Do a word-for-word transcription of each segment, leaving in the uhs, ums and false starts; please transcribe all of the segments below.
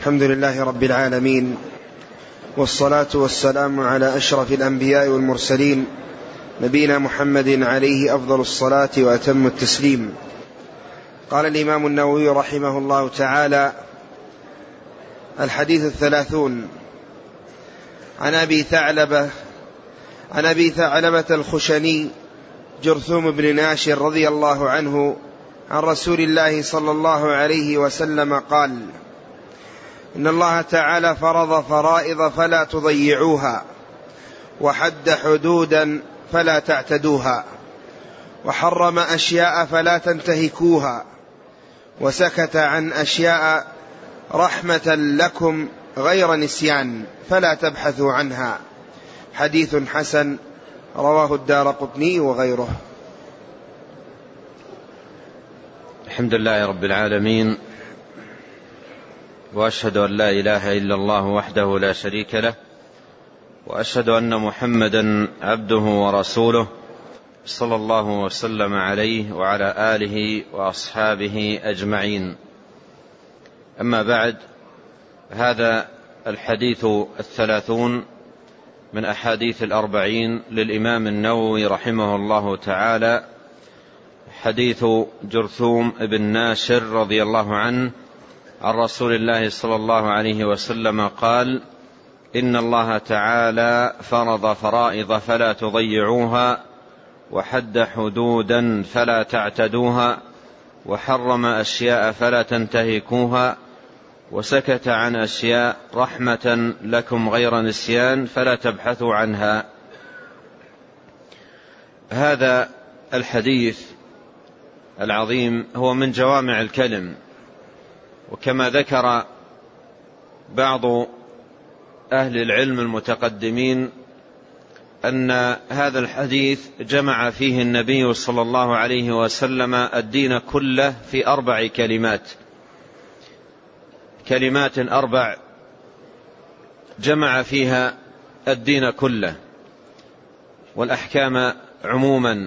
الحمد لله رب العالمين، والصلاة والسلام على أشرف الأنبياء والمرسلين، نبينا محمد عليه أفضل الصلاة وأتم التسليم. قال الإمام النووي رحمه الله تعالى: الحديث الثلاثون. عن أبي ثعلبة عن أبي ثعلبة الخشني جرثوم بن ناشر رضي الله عنه عن رسول الله صلى الله عليه وسلم قال: إن الله تعالى فرض فرائض فلا تضيعوها، وحد حدودا فلا تعتدوها، وحرم أشياء فلا تنتهكوها، وسكت عن أشياء رحمة لكم غير نسيان فلا تبحثوا عنها. حديث حسن، رواه الدارقطني وغيره. الحمد لله رب العالمين، وأشهد أن لا إله إلا الله وحده لا شريك له، وأشهد أن محمدا عبده ورسوله، صلى الله وسلم عليه وعلى آله وأصحابه أجمعين. أما بعد، هذا الحديث الثلاثون من أحاديث الأربعين للإمام النووي رحمه الله تعالى، حديث جرثوم بن ناشر رضي الله عنه عن رسول الله صلى الله عليه وسلم قال: إن الله تعالى فرض فرائض فلا تضيعوها، وحد حدودا فلا تعتدوها، وحرم أشياء فلا تنتهكوها، وسكت عن أشياء رحمة لكم غير نسيان فلا تبحثوا عنها. هذا الحديث العظيم هو من جوامع الكلم، وكما ذكر بعض أهل العلم المتقدمين أن هذا الحديث جمع فيه النبي صلى الله عليه وسلم الدين كله في أربع كلمات كلمات أربع جمع فيها الدين كله والأحكام عموما،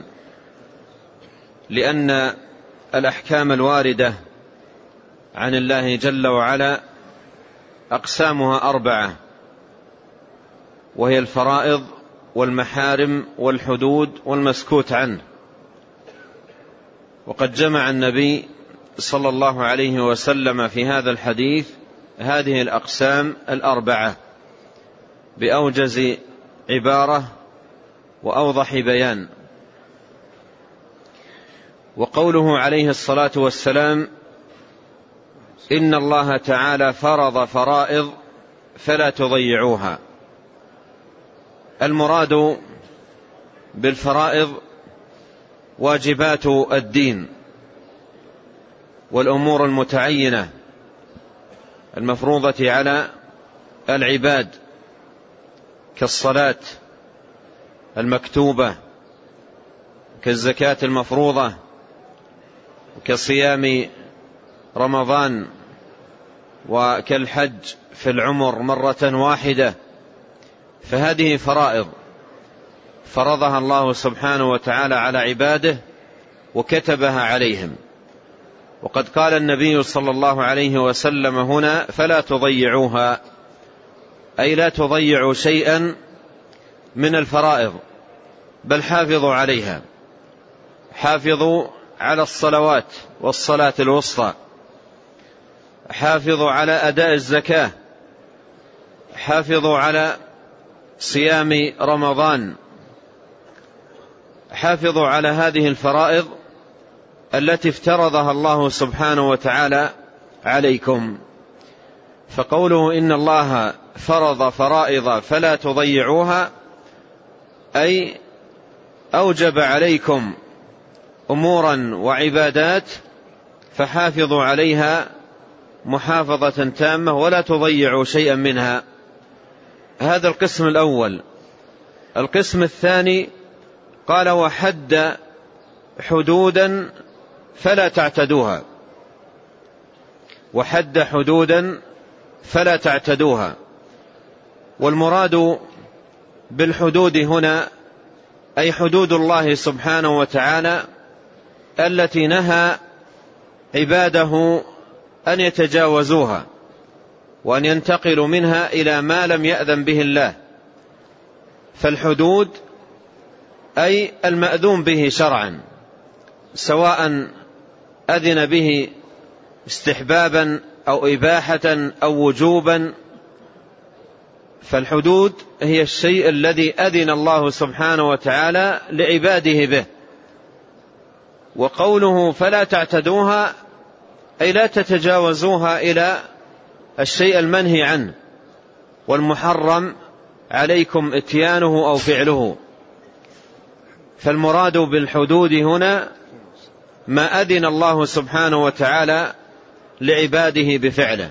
لأن الأحكام الواردة عن الله جل وعلا أقسامها أربعة، وهي الفرائض والمحارم والحدود والمسكوت عنه. وقد جمع النبي صلى الله عليه وسلم في هذا الحديث هذه الأقسام الأربعة بأوجز عبارة وأوضح بيان. وقوله عليه الصلاة والسلام: إن الله تعالى فرض فرائض فلا تضيعوها، المراد بالفرائض واجبات الدين والأمور المتعينة المفروضة على العباد، كالصلاة المكتوبة، كالزكاة المفروضة، كصيام رمضان، وكالحج في العمر مرة واحدة. فهذه فرائض فرضها الله سبحانه وتعالى على عباده وكتبها عليهم. وقد قال النبي صلى الله عليه وسلم هنا: فلا تضيعوها، أي لا تضيعوا شيئا من الفرائض، بل حافظوا عليها. حافظوا على الصلوات والصلاة الوسطى، حافظوا على أداء الزكاة، حافظوا على صيام رمضان، حافظوا على هذه الفرائض التي افترضها الله سبحانه وتعالى عليكم. فقوله إن الله فرض فرائض فلا تضيعوها، أي أوجب عليكم أمورا وعبادات فحافظوا عليها محافظة تامة ولا تضيعوا شيئا منها. هذا القسم الأول. القسم الثاني قال: وحد حدودا فلا تعتدوها، وحد حدودا فلا تعتدوها. والمراد بالحدود هنا أي حدود الله سبحانه وتعالى التي نهى عباده أن يتجاوزوها، وأن ينتقلوا منها إلى ما لم يأذن به الله. فالحدود أي المأذون به شرعا، سواء أذن به استحبابا أو إباحة أو وجوبا، فالحدود هي الشيء الذي أذن الله سبحانه وتعالى لعباده به. وقوله فلا تعتدوها أي لا تتجاوزوها إلى الشيء المنهي عنه والمحرم عليكم اتيانه أو فعله. فالمراد بالحدود هنا ما أذن الله سبحانه وتعالى لعباده بفعله،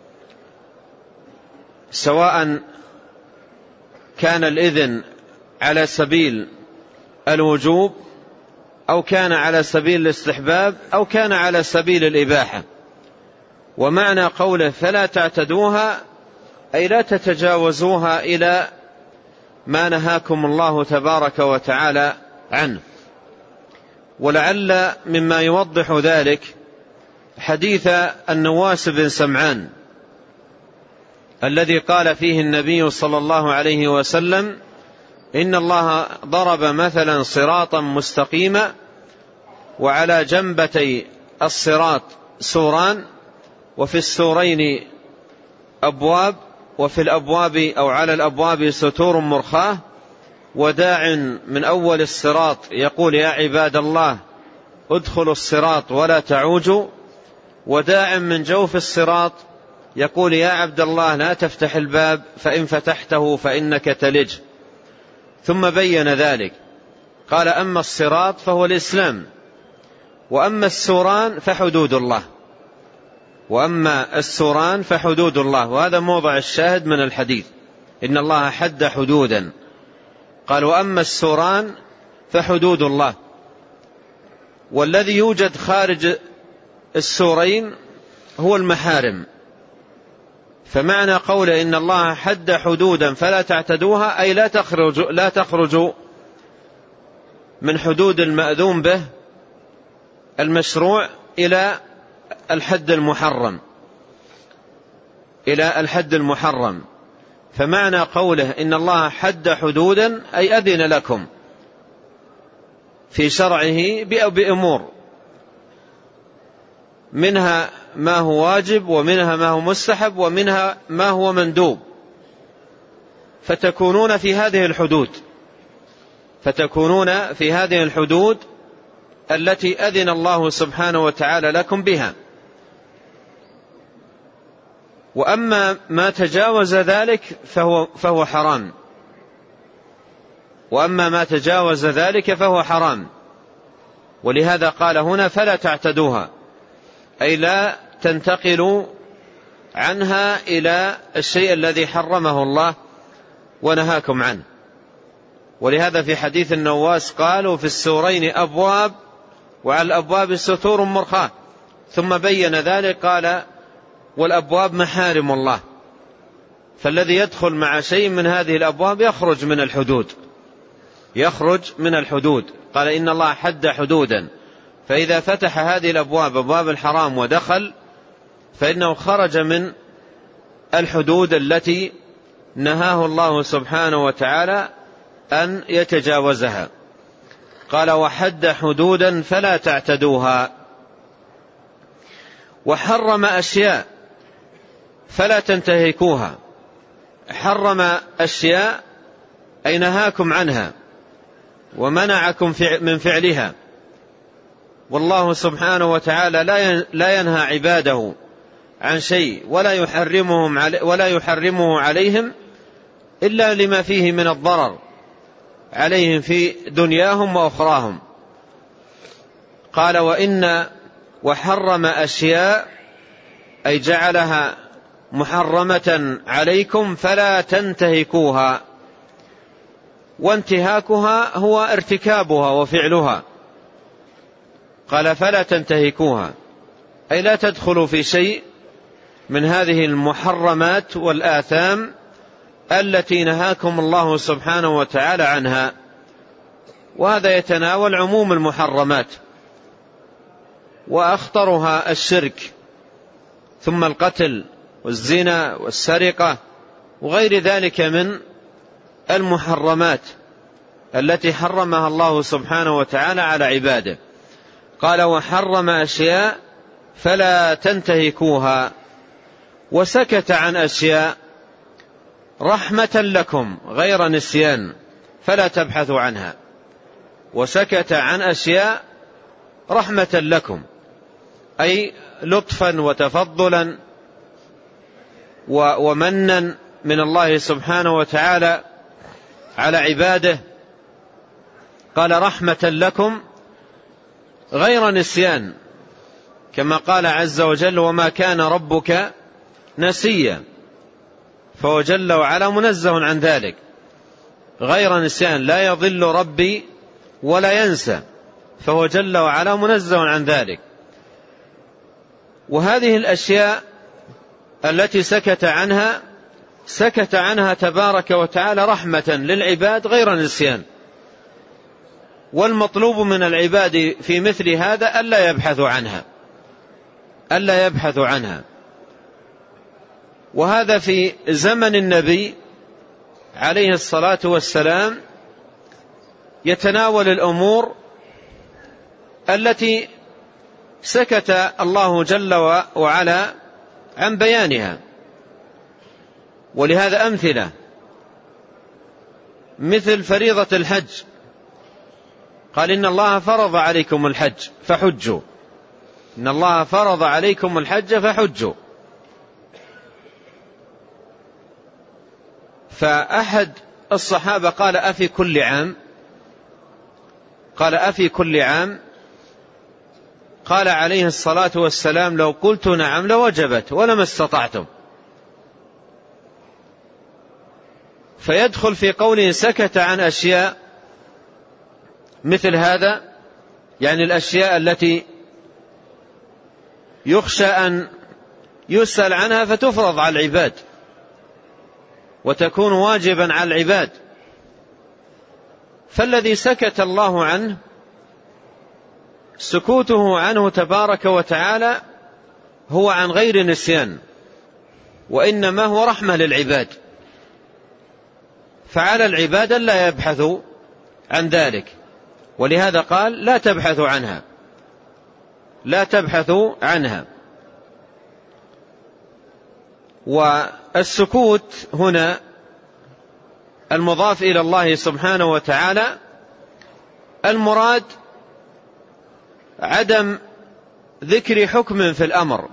سواء كان الإذن على سبيل الوجوب أو كان على سبيل الاستحباب أو كان على سبيل الإباحة. ومعنى قوله فلا تعتدوها أي لا تتجاوزوها إلى ما نهاكم الله تبارك وتعالى عنه. ولعل مما يوضح ذلك حديث النواس بن سمعان الذي قال فيه النبي صلى الله عليه وسلم: إن الله ضرب مثلا صراطا مستقيما وعلى جنبتي الصراط سوران وفي السورين أبواب وفي الأبواب أو على الأبواب ستور مرخاة وداع من أول الصراط يقول يا عباد الله ادخلوا الصراط ولا تعوجوا، وداع من جوف الصراط يقول يا عبد الله لا تفتح الباب فإن فتحته فإنك تلج. ثم بين ذلك قال: أما الصراط فهو الإسلام، وأما السوران فحدود الله، وأما السوران فحدود الله. وهذا موضع الشاهد من الحديث، إن الله حد حدودا. قال: وأما السوران فحدود الله. والذي يوجد خارج السورين هو المحارم. فمعنى قوله إن الله حد حدودا فلا تعتدوها أي لا تخرج لا تخرجوا من حدود المأذون به المشروع إلى الحد المحرم إلى الحد المحرم. فمعنى قوله إن الله حد حدودا أي أذن لكم في شرعه بأمور، منها ما هو واجب ومنها ما هو مستحب ومنها ما هو مندوب، فتكونون في هذه الحدود فتكونون في هذه الحدود التي أذن الله سبحانه وتعالى لكم بها. وأما ما تجاوز ذلك فهو, فهو حرام وأما ما تجاوز ذلك فهو حرام. ولهذا قال هنا فلا تعتدوها أي لا تنتقلوا عنها إلى الشيء الذي حرمه الله ونهاكم عنه. ولهذا في حديث النواس قالوا في السورين أبواب وعلى الأبواب ستور مرخاة، ثم بين ذلك قال والأبواب محارم الله. فالذي يدخل مع شيء من هذه الأبواب يخرج من الحدود يخرج من الحدود قال إن الله حد حدودا، فإذا فتح هذه الأبواب أبواب الحرام ودخل فإنه خرج من الحدود التي نهاه الله سبحانه وتعالى أن يتجاوزها. قال وحد حدودا فلا تعتدوها. وحرم أشياء فلا تنتهكوها. حرم أشياء أي نهاكم عنها ومنعكم من فعلها. والله سبحانه وتعالى لا ينهى عباده عن شيء ولا يحرمهم ولا يحرمه عليهم إلا لما فيه من الضرر عليهم في دنياهم وأخراهم. قال وإن وحرم أشياء أي جعلها محرمة عليكم فلا تنتهكوها. وانتهاكها هو ارتكابها وفعلها. قال فلا تنتهكوها أي لا تدخلوا في شيء من هذه المحرمات والآثام التي نهاكم الله سبحانه وتعالى عنها. وهذا يتناول عموم المحرمات، وأخطرها الشرك ثم القتل والزنا والسرقة وغير ذلك من المحرمات التي حرمها الله سبحانه وتعالى على عباده. قال وحرم أشياء فلا تنتهكوها، وسكت عن أشياء رحمة لكم غير نسيان فلا تبحثوا عنها. وسكت عن أشياء رحمة لكم، أي لطفا وتفضلا ومنا من الله سبحانه وتعالى على عباده. قال رحمة لكم غير نسيان، كما قال عز وجل وما كان ربك نسيا، فهو جل وعلا منزه عن ذلك. غير نسيان، لا يضل ربي ولا ينسى، فهو جل وعلا منزه عن ذلك. وهذه الأشياء التي سكت عنها سكت عنها تبارك وتعالى رحمة للعباد غير نسيان. والمطلوب من العباد في مثل هذا ألا يبحثوا عنها ألا يبحثوا عنها وهذا في زمن النبي عليه الصلاة والسلام يتناول الأمور التي سكت الله جل وعلا عن بيانها. ولهذا أمثلة مثل فريضة الحج، قال إن الله فرض عليكم الحج فحجوا، إن الله فرض عليكم الحج فحجوا. فأحد الصحابة قال أفي كل عام قال أفي كل عام قال عليه الصلاة والسلام لو قلت نعم لوجبت ولما استطعتم. فيدخل في قوله سكت عن أشياء مثل هذا، يعني الأشياء التي يخشى أن يسأل عنها فتفرض على العباد وتكون واجبا على العباد. فالذي سكت الله عنه سكوته عنه تبارك وتعالى هو عن غير نسيان، وإنما هو رحمة للعباد، فعلى العباد لا يبحثوا عن ذلك. ولهذا قال لا تبحثوا عنها لا تبحثوا عنها. والسكوت هنا المضاف إلى الله سبحانه وتعالى المراد عدم ذكر حكم في الأمر،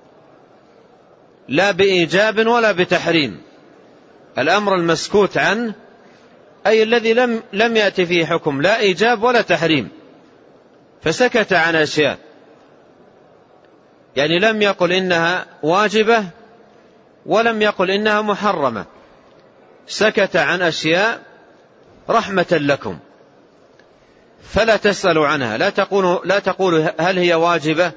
لا بإيجاب ولا بتحريم. الأمر المسكوت عنه أي الذي لم, لم يأتي فيه حكم لا إيجاب ولا تحريم، فسكت عن أشياء، يعني لم يقل إنها واجبة ولم يقل إنها محرمة، سكت عن أشياء رحمة لكم فلا تسألوا عنها. لا تقولوا, لا تقولوا هل هي واجبة،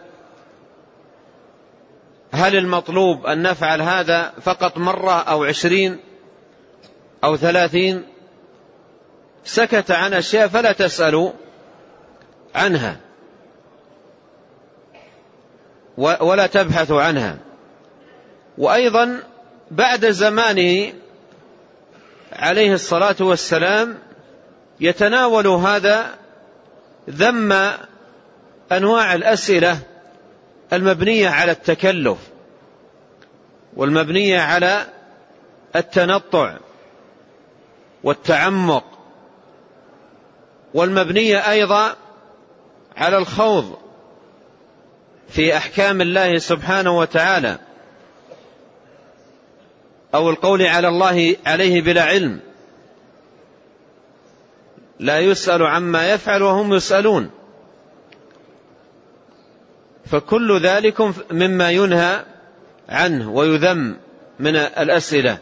هل المطلوب أن نفعل هذا فقط مرة أو عشرين أو ثلاثين. سكت عن أشياء فلا تسألوا عنها ولا تبحثوا عنها. وأيضا بعد زمانه عليه الصلاة والسلام يتناول هذا ذم أنواع الأسئلة المبنية على التكلف والمبنية على التنطع والتعمق، والمبنية أيضا على الخوض في أحكام الله سبحانه وتعالى أو القول على الله عليه بلا علم. لا يسأل عما يفعل وهم يسألون، فكل ذلك مما ينهى عنه ويذم من الأسئلة.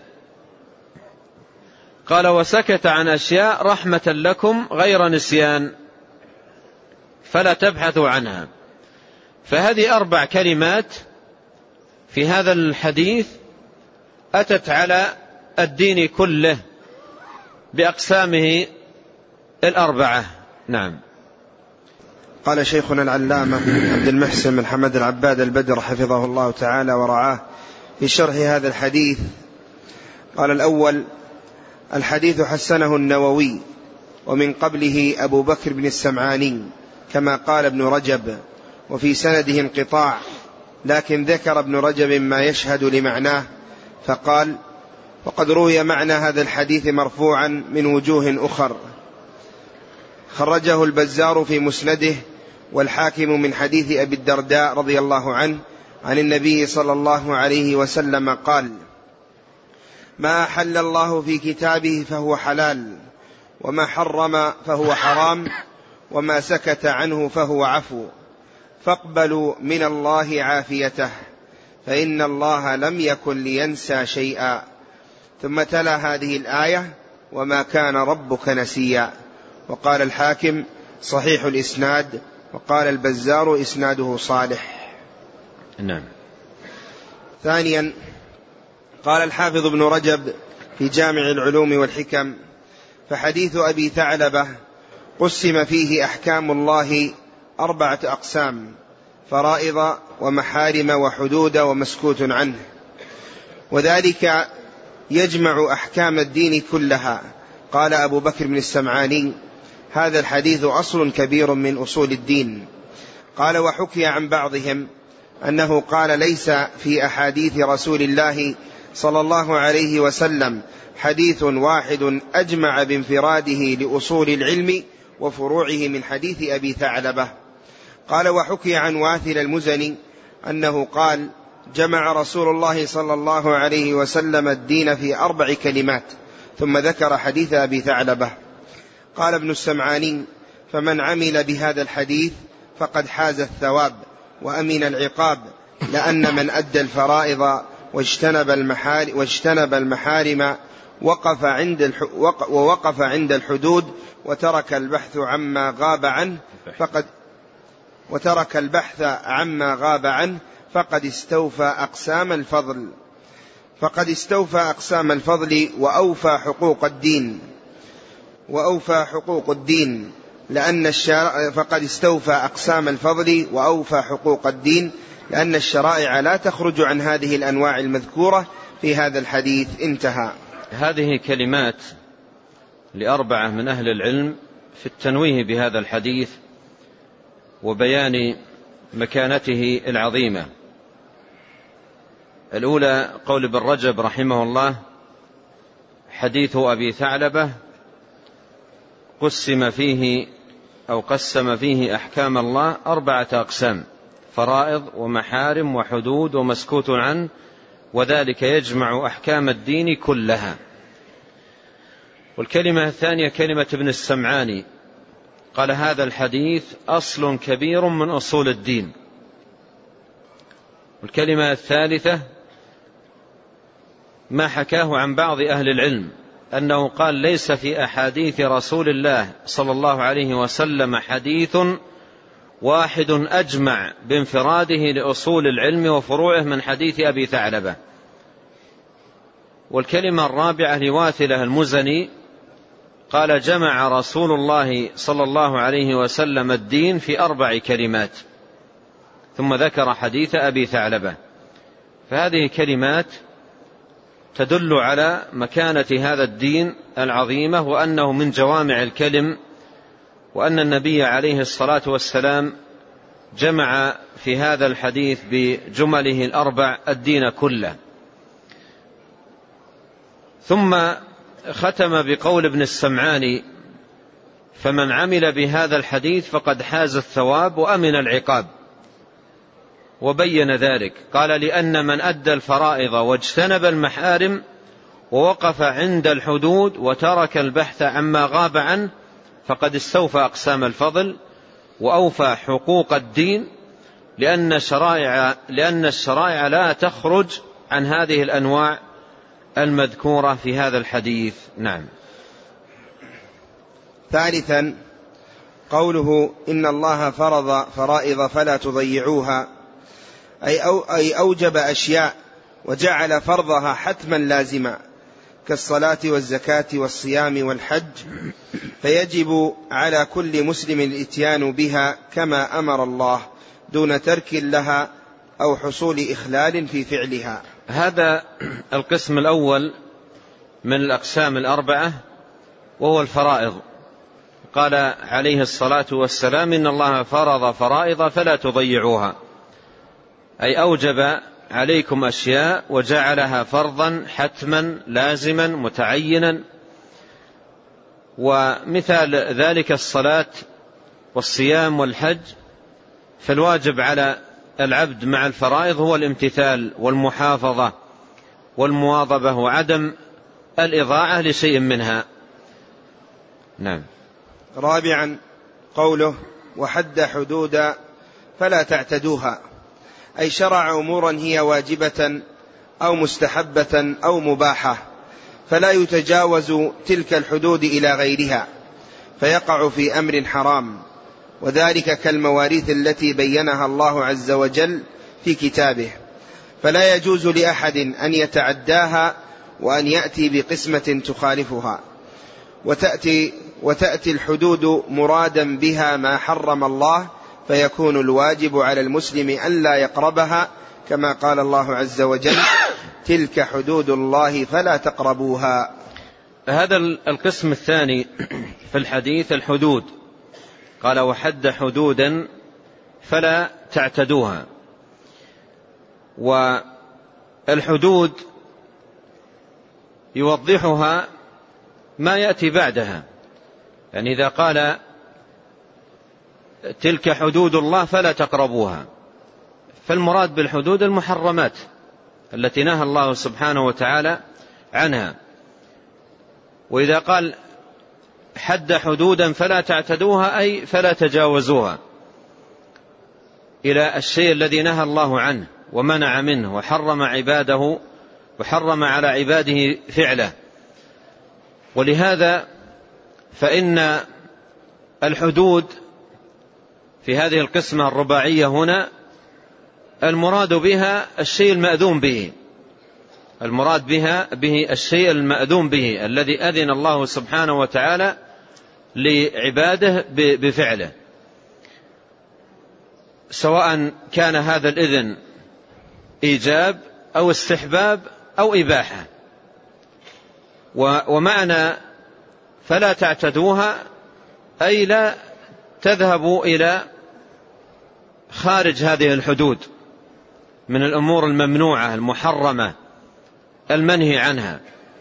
قال وسكت عن أشياء رحمة لكم غير نسيان فلا تبحثوا عنها. فهذه أربع كلمات في هذا الحديث أتت على الدين كله بأقسامه الأربعة. نعم. قال شيخنا العلامة عبد المحسن بن حمد العباد البدر حفظه الله تعالى ورعاه في شرح هذا الحديث. قال الأول: الحديث حسنه النووي، ومن قبله أبو بكر بن السمعاني كما قال ابن رجب، وفي سنده انقطاع، لكن ذكر ابن رجب ما يشهد لمعناه فقال: وقد روي معنى هذا الحديث مرفوعا من وجوه أخر. خرجه البزار في مسنده، والحاكم من حديث أبي الدرداء رضي الله عنه عن النبي صلى الله عليه وسلم قال: ما أحل الله في كتابه فهو حلال، وما حرم فهو حرام، وما سكت عنه فهو عفو، فاقبلوا من الله عافيته، فإن الله لم يكن لينسى شيئا. ثم تلا هذه الآية: وما كان ربك نسيا. وقال الحاكم: صحيح الإسناد. وقال البزار: إسناده صالح. نعم. ثانيا، قال الحافظ ابن رجب في جامع العلوم والحكم: فحديث أبي ثعلبة قسم فيه أحكام الله أربعة أقسام: فرائض ومحارم وحدود ومسكوت عنه، وذلك يجمع أحكام الدين كلها. قال أبو بكر بن السمعاني: هذا الحديث أصل كبير من أصول الدين. قال: وحكي عن بعضهم أنه قال: ليس في أحاديث رسول الله صلى الله عليه وسلم حديث واحد أجمع بانفراده لأصول العلم وفروعه من حديث أبي ثعلبة. قال: وحكي عن واثل المزني أنه قال: جمع رسول الله صلى الله عليه وسلم الدين في أربع كلمات، ثم ذكر حديث أبي ثعلبة. قال ابن السمعاني: فمن عمل بهذا الحديث فقد حاز الثواب وأمن العقاب، لأن من أدى الفرائض واجتنب المحارم, واجتنب المحارم وقف عند ووقف عند الحدود وترك البحث عما غاب عنه فقد وترك البحث عما غاب عنه فقد استوفى أقسام الفضل فقد استوفى أقسام الفضل وأوفى حقوق الدين وأوفى حقوق الدين لأن الشرائع فقد استوفى أقسام الفضل وأوفى حقوق الدين لأن الشرائع لا تخرج عن هذه الأنواع المذكورة في هذا الحديث. انتهى. هذه كلمات لأربعة من أهل العلم في التنويه بهذا الحديث وبيان مكانته العظيمة. الأولى قول ابن رجب رحمه الله: حديث أبي ثعلبة قسم فيه أو قسم فيه أحكام الله أربعة أقسام: فرائض ومحارم وحدود ومسكوت عنه، وذلك يجمع أحكام الدين كلها. والكلمة الثانية كلمة ابن السمعاني، قال: هذا الحديث أصل كبير من أصول الدين. والكلمة الثالثة ما حكاه عن بعض أهل العلم أنه قال: ليس في أحاديث رسول الله صلى الله عليه وسلم حديث واحد أجمع بانفراده لأصول العلم وفروعه من حديث أبي ثعلبة. والكلمة الرابعة لواثلة المزني، قال: جمع رسول الله صلى الله عليه وسلم الدين في أربع كلمات، ثم ذكر حديث أبي ثعلبة. فهذه كلمات تدل على مكانة هذا الدين العظيمة، وأنه من جوامع الكلم، وأن النبي عليه الصلاة والسلام جمع في هذا الحديث بجمله الأربع الدين كله. ثم ختم بقول ابن السمعاني: فمن عمل بهذا الحديث فقد حاز الثواب وأمن العقاب. وبين ذلك، قال: لأن من أدى الفرائض واجتنب المحارم ووقف عند الحدود وترك البحث عما غاب عنه فقد استوفى أقسام الفضل وأوفى حقوق الدين، لأن الشرائع, لأن الشرائع لا تخرج عن هذه الأنواع المذكورة في هذا الحديث. نعم. ثالثا قوله: إن الله فرض فرائض فلا تضيعوها، أي, أو أي أوجب أشياء وجعل فرضها حتما لازما كالصلاة والزكاة والصيام والحج، فيجب على كل مسلم الإتيان بها كما أمر الله دون ترك لها أو حصول إخلال في فعلها. هذا القسم الأول من الأقسام الأربعة وهو الفرائض. قال عليه الصلاة والسلام: إن الله فرض فرائض فلا تضيعوها، أي أوجب عليكم أشياء وجعلها فرضا حتما لازما متعينا. ومثال ذلك الصلاة والصيام والحج. فالواجب على العبد مع الفرائض هو الامتثال والمحافظة والمواظبة وعدم الإضاعة لشيء منها. نعم. رابعا قوله: وحد حدود فلا تعتدوها، أي شرع أمورا هي واجبة أو مستحبة أو مباحة، فلا يتجاوز تلك الحدود إلى غيرها فيقع في أمر حرام، وذلك كالمواريث التي بينها الله عز وجل في كتابه، فلا يجوز لأحد أن يتعداها وأن يأتي بقسمة تخالفها. وتأتي, وتأتي الحدود مرادا بها ما حرم الله، فيكون الواجب على المسلم أن لا يقربها، كما قال الله عز وجل: تلك حدود الله فلا تقربوها. هذا القسم الثاني في الحديث الحدود. قال: وحد حدودا فلا تعتدوها. والحدود يوضحها ما يأتي بعدها، يعني إذا قال تلك حدود الله فلا تقربوها، فالمراد بالحدود المحرمات التي نهى الله سبحانه وتعالى عنها. وإذا قال حد حدودا فلا تعتدوها، أي فلا تجاوزوها إلى الشيء الذي نهى الله عنه ومنع منه وحرم عباده وحرم على عباده فعله. ولهذا فإن الحدود في هذه القسمة الرباعية هنا المراد بها الشيء المأذون به، المراد بها به الشيء المأذون به الذي أذن الله سبحانه وتعالى لعباده بفعله، سواء كان هذا الإذن إيجاب أو استحباب أو إباحة. ومعنى فلا تعتدوها أي لا تذهبوا إلى خارج هذه الحدود من الأمور الممنوعة المحرمة المنهي عنها،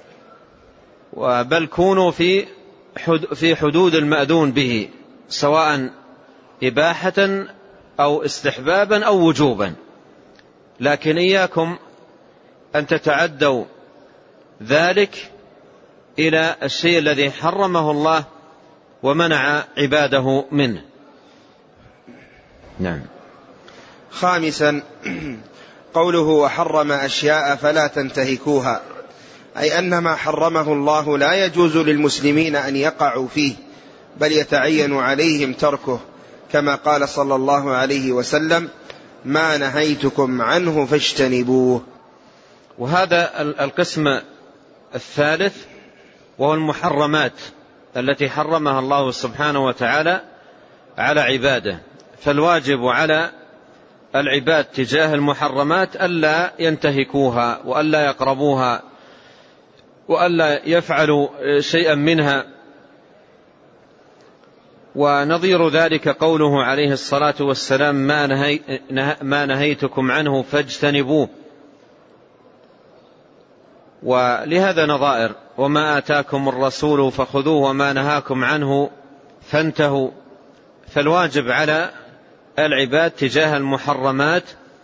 بل كونوا في في حدود المأذون به، سواء إباحة أو استحبابا أو وجوبا. لكن إياكم أن تتعدوا ذلك إلى الشيء الذي حرمه الله ومنع عباده منه. نعم. خامسا قوله: وحرم أشياء فلا تنتهكوها، أي أن ما حرمه الله لا يجوز للمسلمين أن يقعوا فيه، بل يتعين عليهم تركه، كما قال صلى الله عليه وسلم: ما نهيتكم عنه فاجتنبوه. وهذا القسم الثالث وهو المحرمات التي حرمها الله سبحانه وتعالى على عباده. فالواجب على العباد تجاه المحرمات ألا ينتهكوها وألا يقربوها وألا يفعلوا شيئا منها. ونظير ذلك قوله عليه الصلاة والسلام: ما, نهي ما نهيتكم عنه فاجتنبوه. ولهذا نظائر: وما آتاكم الرسول فخذوه وما نهاكم عنه فانتهوا. فالواجب على العباد تجاه المحرمات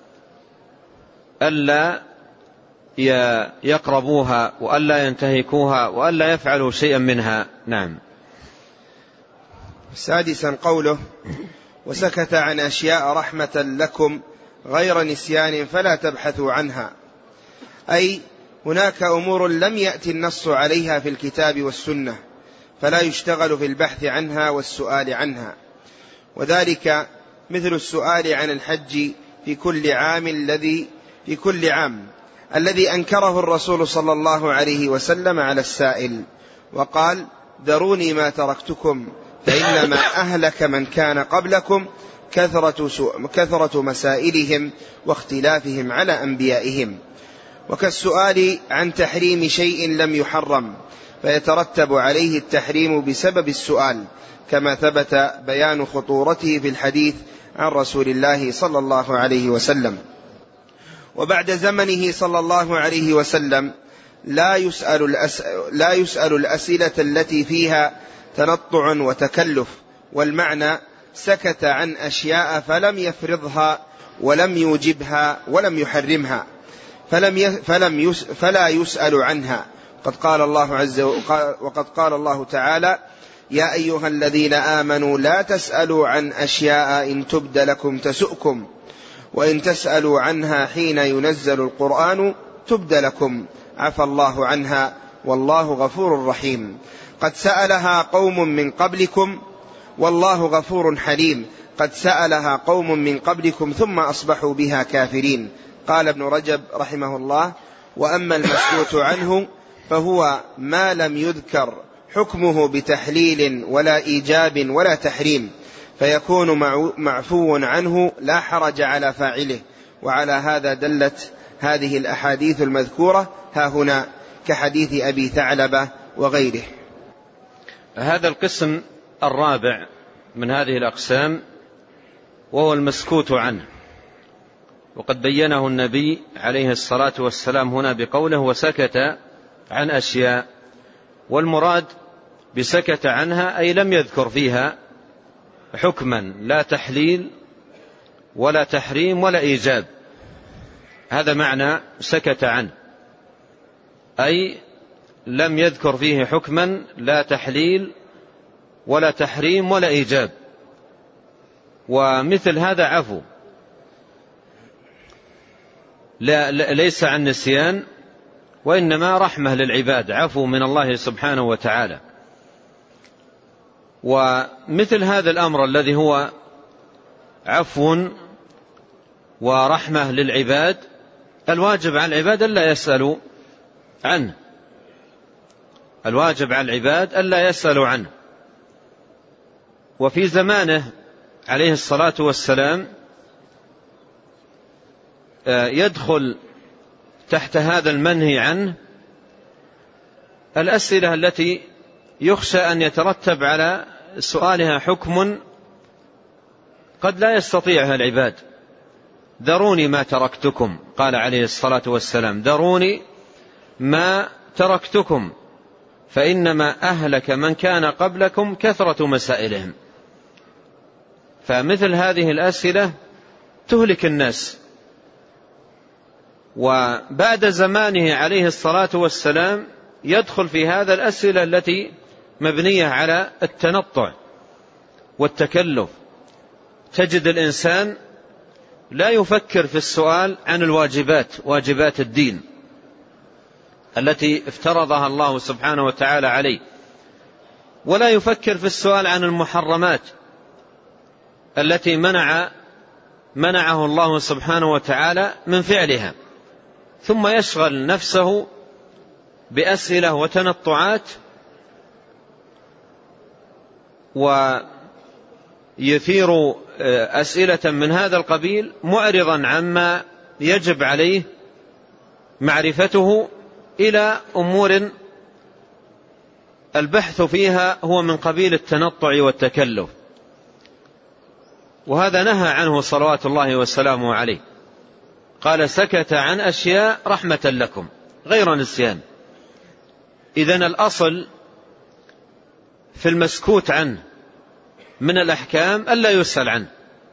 ألا يقربوها وألا ينتهكوها وألا يفعلوا شيئا منها. نعم. سادسا قوله: وسكت عن أشياء رحمة لكم غير نسيان فلا تبحثوا عنها، أي هناك أمور لم يأتي النص عليها في الكتاب والسنة، فلا يشتغل في البحث عنها والسؤال عنها. وذلك مثل السؤال عن الحج في كل عام الذي في كل عام الذي أنكره الرسول صلى الله عليه وسلم على السائل، وقال: ذروني ما تركتكم فإنما أهلك من كان قبلكم كثرة, كثرة مسائلهم واختلافهم على أنبيائهم. وكالسؤال عن تحريم شيء لم يحرم فيترتب عليه التحريم بسبب السؤال، كما ثبت بيان خطورته في الحديث عن رسول الله صلى الله عليه وسلم. وبعد زمنه صلى الله عليه وسلم لا يسأل, الأس... لا يسأل الأسئلة التي فيها تنطع وتكلف، والمعنى سكت عن أشياء فلم يفرضها ولم يوجبها ولم يحرمها، فلم ي... فلم يس... فلا يسأل عنها. قد قال الله عز وقال... وقد قال الله تعالى: يا أيها الذين آمنوا لا تسألوا عن أشياء إن تبد لكم تسؤكم وإن تسألوا عنها حين ينزل القرآن تبد لكم عفى الله عنها والله غفور رحيم. قد سألها قوم من قبلكم والله غفور حليم. قد سألها قوم من قبلكم ثم أصبحوا بها كافرين. قال ابن رجب رحمه الله: وأما المسكوت عنه فهو ما لم يذكر حكمه بتحليل ولا إيجاب ولا تحريم، فيكون معفو عنه لا حرج على فاعله. وعلى هذا دلت هذه الأحاديث المذكورة ها هنا كحديث أبي ثعلبة وغيره. هذا القسم الرابع من هذه الأقسام وهو المسكوت عنه، وقد بينه النبي عليه الصلاة والسلام هنا بقوله: وسكت عن أشياء. والمراد بسكت عنها أي لم يذكر فيها حكما لا تحليل ولا تحريم ولا إيجاب، هذا معنى سكت عنه، أي لم يذكر فيه حكما لا تحليل ولا تحريم ولا إيجاب. ومثل هذا عفو، لا ليس عن نسيان وإنما رحمة للعباد، عفو من الله سبحانه وتعالى. ومثل هذا الأمر الذي هو عفو ورحمة للعباد الواجب على العباد ألا يسألوا عنه، الواجب على العباد ألا يسألوا عنه. وفي زمانه عليه الصلاة والسلام يدخل تحت هذا المنهي عنه الأسئلة التي يخشى أن يترتب على سؤالها حكم قد لا يستطيعها العباد. ذروني ما تركتكم، قال عليه الصلاة والسلام: ذروني ما تركتكم فإنما أهلك من كان قبلكم كثرة مسائلهم. فمثل هذه الأسئلة تهلك الناس. وبعد زمانه عليه الصلاة والسلام يدخل في هذا الأسئلة التي مبنية على التنطع والتكلف. تجد الإنسان لا يفكر في السؤال عن الواجبات، واجبات الدين التي افترضها الله سبحانه وتعالى عليه، ولا يفكر في السؤال عن المحرمات التي منع منعه الله سبحانه وتعالى من فعلها، ثم يشغل نفسه بأسئلة وتنطعات ويثير أسئلة من هذا القبيل معرضا عما يجب عليه معرفته إلى أمور البحث فيها هو من قبيل التنطع والتكلف. وهذا نهى عنه صلوات الله وسلامه عليه، قال: سكت عن أشياء رحمة لكم غير نسيان. إذن الأصل في المسكوت عنه من الأحكام ألا يسأل عنه.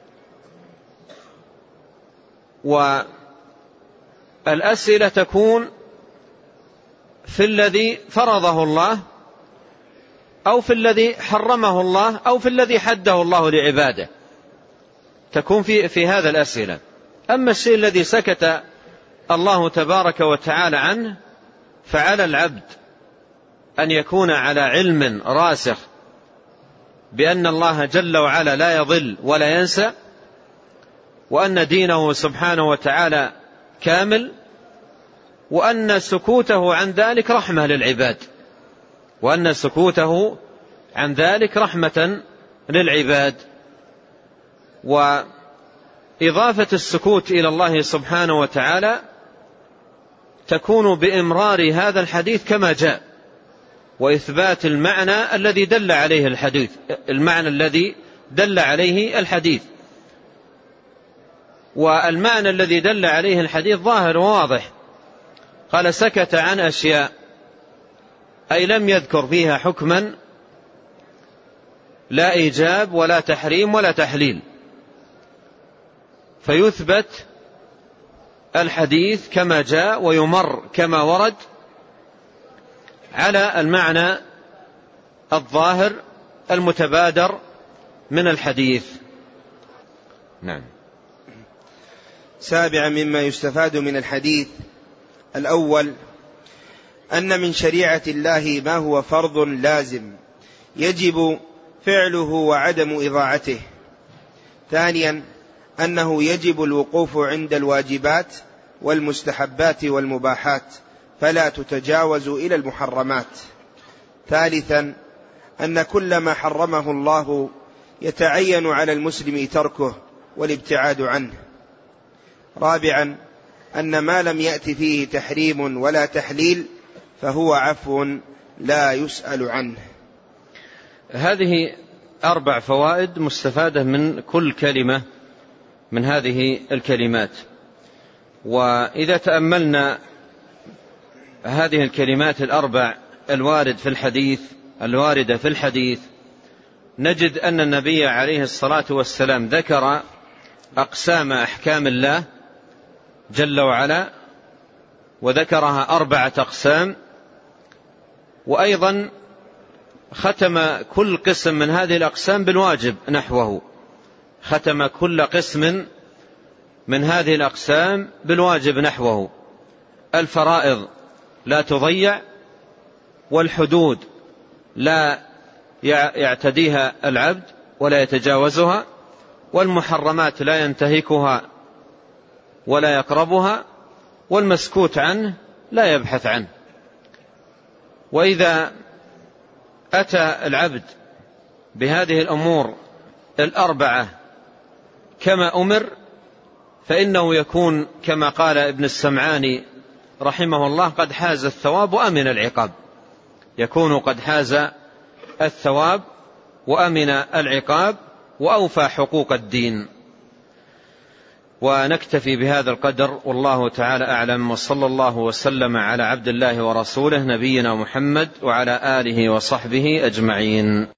والأسئلة تكون في الذي فرضه الله أو في الذي حرمه الله أو في الذي حده الله لعباده، تكون في, في هذا الأسئلة. أما الشيء الذي سكت الله تبارك وتعالى عنه فعلى العبد أن يكون على علم راسخ بأن الله جل وعلا لا يضل ولا ينسى، وأن دينه سبحانه وتعالى كامل، وأن سكوته عن ذلك رحمة للعباد، وأن سكوته عن ذلك رحمة للعباد. وإضافة السكوت إلى الله سبحانه وتعالى تكون بإمرار هذا الحديث كما جاء، وإثبات المعنى الذي دل عليه الحديث المعنى الذي دل عليه الحديث والمعنى الذي دل عليه الحديث ظاهر وواضح. قال سكت عن أشياء، أي لم يذكر فيها حكما لا إيجاب ولا تحريم ولا تحليل، فيثبت الحديث كما جاء ويمر كما ورد على المعنى الظاهر المتبادر من الحديث. نعم. سابعا مما يستفاد من الحديث: الأول أن من شريعة الله ما هو فرض لازم يجب فعله وعدم إضاعته. ثانيا أنه يجب الوقوف عند الواجبات والمستحبات والمباحات فلا تتجاوز إلى المحرمات. ثالثا أن كل ما حرمه الله يتعين على المسلم تركه والابتعاد عنه. رابعا أن ما لم يأت فيه تحريم ولا تحليل فهو عفو لا يسأل عنه. هذه أربع فوائد مستفادة من كل كلمة من هذه الكلمات، وإذا تأملنا هذه الكلمات الأربع الوارد في الحديث الواردة في الحديث نجد أن النبي عليه الصلاة والسلام ذكر أقسام أحكام الله جل وعلا، وذكرها أربعة أقسام، وأيضا ختم كل قسم من هذه الأقسام بالواجب نحوه، ختم كل قسم من هذه الأقسام بالواجب نحوه. الفرائض لا تضيع، والحدود لا يعتديها العبد ولا يتجاوزها، والمحرمات لا ينتهكها ولا يقربها، والمسكوت عنه لا يبحث عنه. وإذا أتى العبد بهذه الأمور الأربعة كما أمر فإنه يكون كما قال ابن السمعاني رحمه الله قد حاز الثواب وأمن العقاب، يكون قد حاز الثواب وأمن العقاب وأوفى حقوق الدين. ونكتفي بهذا القدر، والله تعالى أعلم، وصلى الله وسلم على عبد الله ورسوله نبينا محمد وعلى آله وصحبه أجمعين.